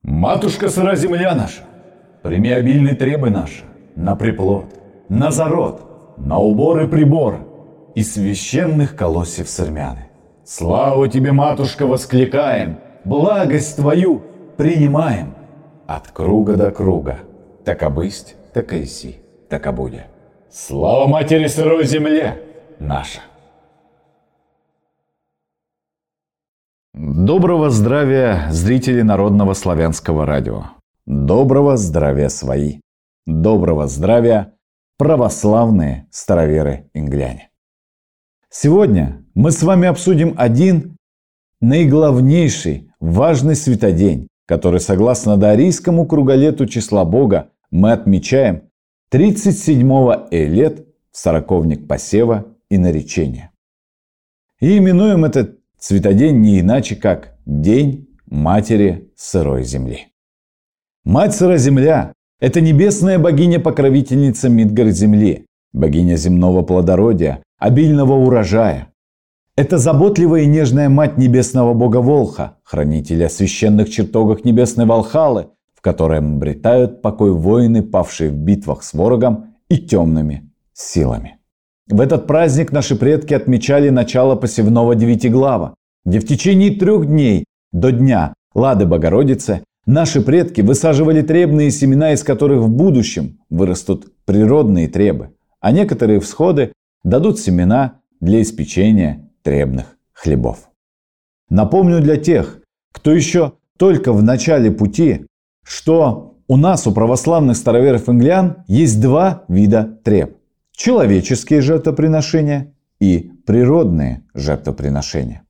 Матушка сыра земля наша, прими обильные требы наши на приплод, на зарод, на убор и прибор и священных колосьев сырмяны. Славу тебе, матушка, воскликаем, благость твою принимаем от круга до круга. Так обысть, так и си, так обудя. Слава матери сырой земле наша! Доброго здравия, зрители Народного славянского радио. Доброго здравия, свои. Доброго здравия, православные староверы-ингляне. Сегодня мы с вами обсудим один наиглавнейший, важный святодень, который, согласно даорийскому круголету числа Бога, мы отмечаем 37-го Элет в сороковник посева и наречения. И именуем этот святодень не иначе, как День Матери Сырой Земли. Мать Сыра Земля – это небесная богиня-покровительница Мидгард-Земли, богиня земного плодородия, обильного урожая. Это заботливая и нежная мать небесного бога Волха, хранителя священных чертогах небесной Валхалы, в котором обретают покой воины, павшие в битвах с ворогом и темными силами. В этот праздник наши предки отмечали начало посевного девятиглава, где в течение 3 дней до дня Лады Богородицы наши предки высаживали требные семена, из которых в будущем вырастут природные требы, а некоторые всходы дадут семена для испечения требных хлебов. Напомню для тех, кто еще только в начале пути, что у нас, у православных староверов-инглян, есть 2 вида треб. Человеческие жертвоприношения и природные жертвоприношения.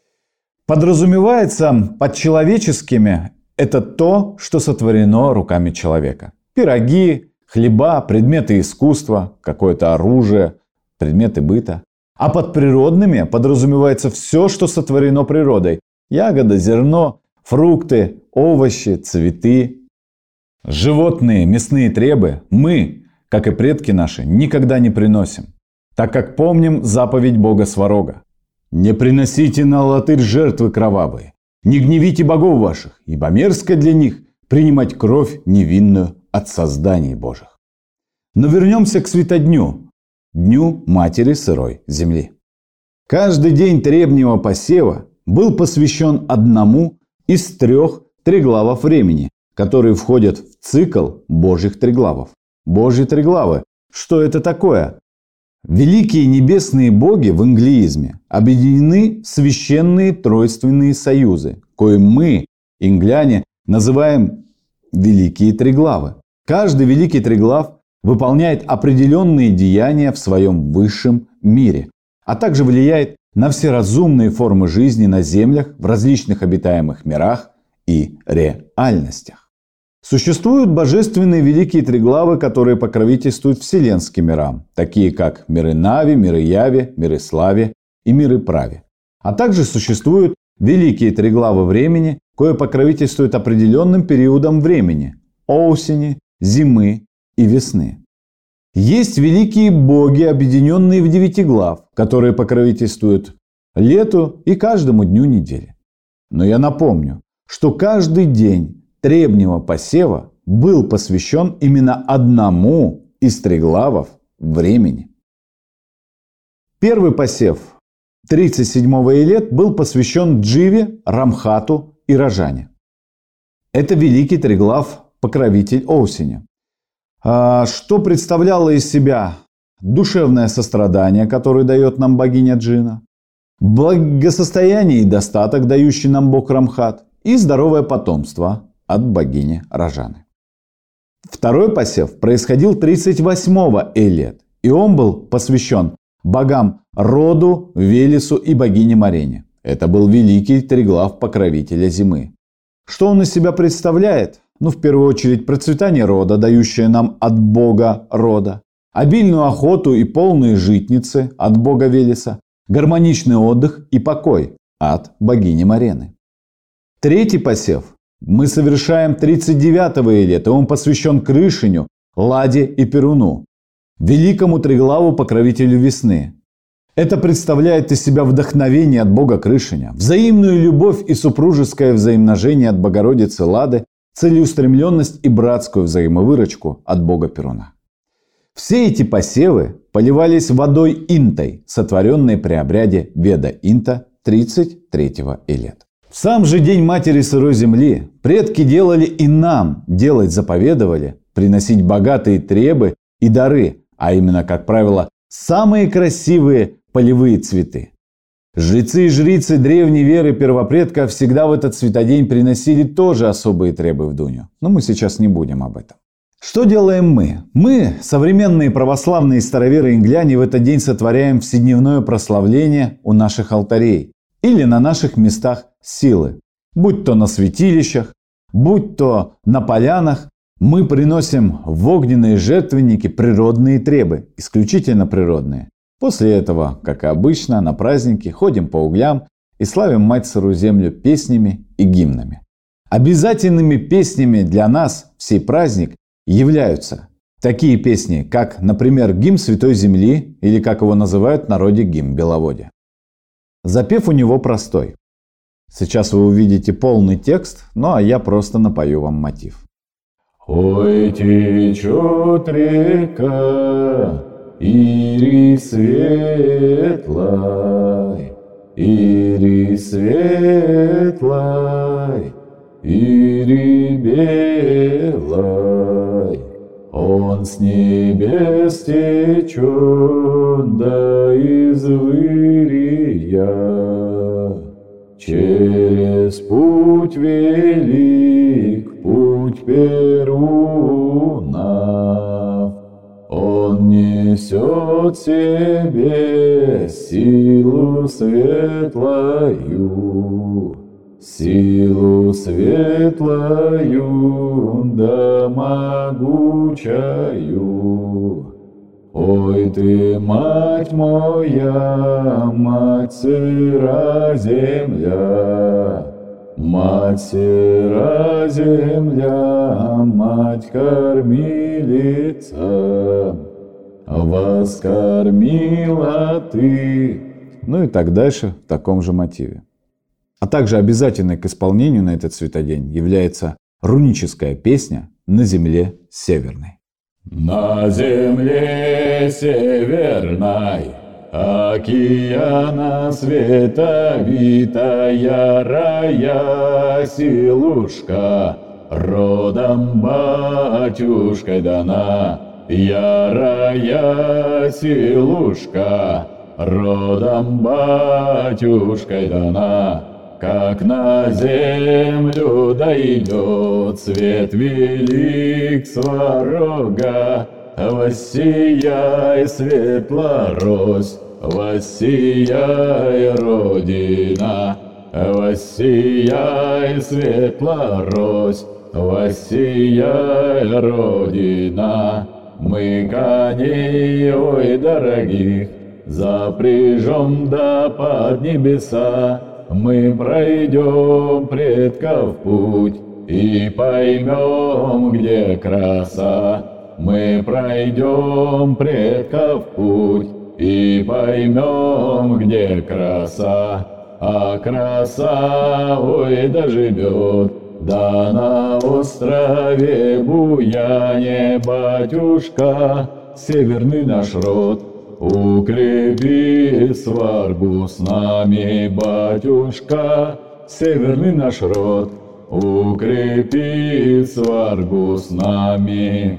Подразумевается под человеческими это то, что сотворено руками человека. Пироги, хлеба, предметы искусства, какое-то оружие, предметы быта. А под природными подразумевается все, что сотворено природой. Ягода, зерно, фрукты, овощи, цветы. Животные, мясные требы мы, как и предки наши, никогда не приносим, так как помним заповедь Бога Сварога. «Не приносите на алтарь жертвы кровавые, не гневите богов ваших, ибо мерзко для них принимать кровь невинную от созданий Божьих». Но вернемся к святодню, Дню Матери Сырой Земли. Каждый день требнего посева был посвящен одному из 3 триглавов времени, которые входят в цикл Божьих триглавов. Божьи триглавы. Что это такое? Великие небесные боги в инглиизме объединены в священные тройственные союзы, коим мы, ингляне, называем Великие Триглавы. Каждый Великий Триглав выполняет определенные деяния в своем высшем мире, а также влияет на все разумные формы жизни на землях, в различных обитаемых мирах и реальностях. Существуют божественные великие триглавы, которые покровительствуют вселенским мирам, такие как миры Нави, миры Яви, миры Слави и миры Прави. А также существуют великие триглавы времени, кое покровительствуют определенным периодам времени – осени, зимы и весны. Есть великие боги, объединенные в девятиглав, которые покровительствуют лету и каждому дню недели. Но я напомню, что каждый день требнего посева был посвящен именно одному из триглавов времени. Первый посев 37-го Элет был посвящен Дживе, Рамхату и Рожане. Это великий триглав, покровитель осени. Что представляло из себя душевное сострадание, которое дает нам богиня Джина, благосостояние и достаток, дающий нам бог Рамхат, и здоровое потомство от богини Рожаны. Второй посев происходил 38-го Элет, и он был посвящен богам Роду, Велесу и богине Марене. Это был великий триглав покровителя зимы. Что он из себя представляет? В первую очередь процветание рода, дающее нам от бога Рода, обильную охоту и полные житницы от бога Велеса, гармоничный отдых и покой от богини Марены. Третий посев мы совершаем 39-го Элет, и он посвящен Крышеню, Ладе и Перуну, великому триглаву покровителю весны. Это представляет из себя вдохновение от бога Крышеня, взаимную любовь и супружеское взаимножение от Богородицы Лады целеустремленность и братскую взаимовыручку от бога Перуна. Все эти посевы поливались водой Интой, сотворенной при обряде Веда Инта 33-го Илет. В сам же день Матери Сырой Земли предки делали и нам делать заповедовали, приносить богатые требы и дары, а именно, как правило, самые красивые полевые цветы. Жрецы и жрицы древней веры первопредков всегда в этот святодень приносили тоже особые требы в Дуню. Но мы сейчас не будем об этом. Что делаем мы? Мы, современные православные староверы-ингляне, в этот день сотворяем вседневное прославление у наших алтарей или на наших местах силы. Будь то на святилищах, будь то на полянах, мы приносим в огненные жертвенники природные требы, исключительно природные. После этого, как и обычно, на праздники ходим по углям и славим Мать Сырую Землю песнями и гимнами. Обязательными песнями для нас в сей праздник являются такие песни, как, например, гимн Святой Земли или, как его называют в народе, гимн Беловодья. Запев у него простой. Сейчас вы увидите полный текст, ну а я просто напою вам мотив. Ой, течет река, Ири светлой, Ири светлой, Ири белой, он с небес течет, да из вырия, через путь велик, путь Перуна. Он несет в себе силу светлою, силу светлою да могучаю. Ой ты, мать моя, мать сыра земля, мать сыра земля, мать кормилица, воскормила ты. Ну и так дальше в таком же мотиве. А также обязательной к исполнению на этот святодень является руническая песня «На земле северной». На земле северной, океана световитая рая силушка, родом батюшкой дана. Ярая силушка, родом батюшкой дана. Как на землю дойдет свет велик сварога, воссияй, светлорось, воссияй, Родина, воссияй, светлорось, воссияй, Родина. Мы коней, ой, дорогих, запряжем да под небеса. Мы пройдем предков путь и поймем, где краса. Мы пройдем предков путь и поймем, где краса. А краса, ой, доживет, да на острове Буяне, батюшка, северный наш род. Укрепи сваргу с нами, батюшка, северный наш род. Укрепи сваргу с нами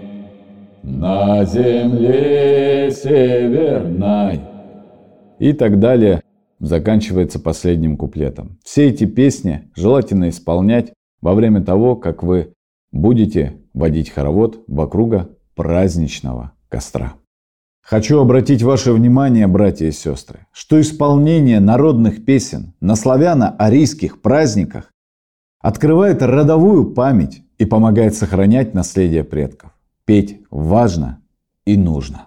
на земле северной. И так далее заканчивается последним куплетом. Все эти песни желательно исполнять во время того, как вы будете водить хоровод вокруг праздничного костра. Хочу обратить ваше внимание, братья и сестры, что исполнение народных песен на славяно-арийских праздниках открывает родовую память и помогает сохранять наследие предков. Петь важно и нужно.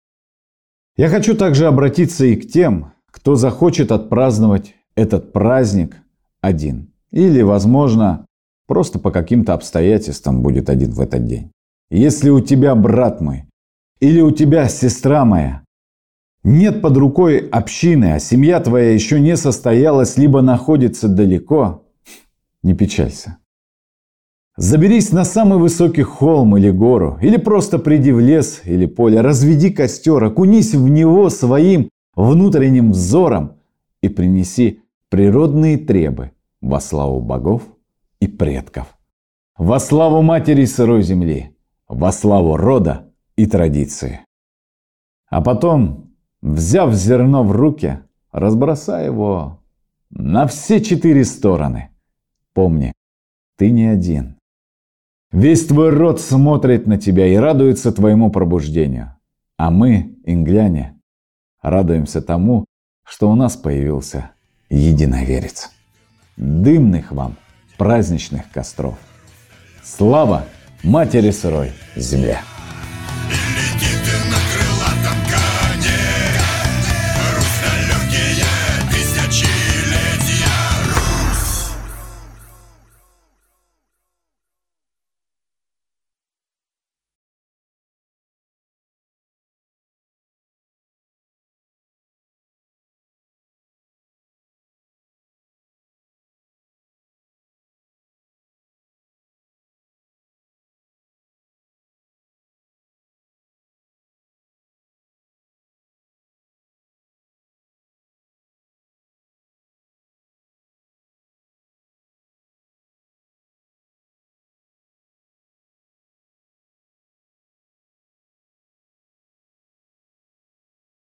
Я хочу также обратиться и к тем, кто захочет отпраздновать этот праздник один. Или, возможно, просто по каким-то обстоятельствам будет один в этот день. Если у тебя, брат мой, или у тебя, сестра моя, нет под рукой общины, а семья твоя еще не состоялась, либо находится далеко, не печалься. Заберись на самый высокий холм или гору, или просто приди в лес или поле, разведи костер, окунись в него своим внутренним взором и принеси природные требы во славу богов и предков, во славу матери сырой земли, во славу рода и традиции. А потом, взяв зерно в руки, разбросай его на все 4 стороны. Помни, ты не один. Весь твой род смотрит на тебя и радуется твоему пробуждению. А мы, ингляне, радуемся тому, что у нас появился единоверец. Дымных вам праздничных костров. Слава матери сырой земле!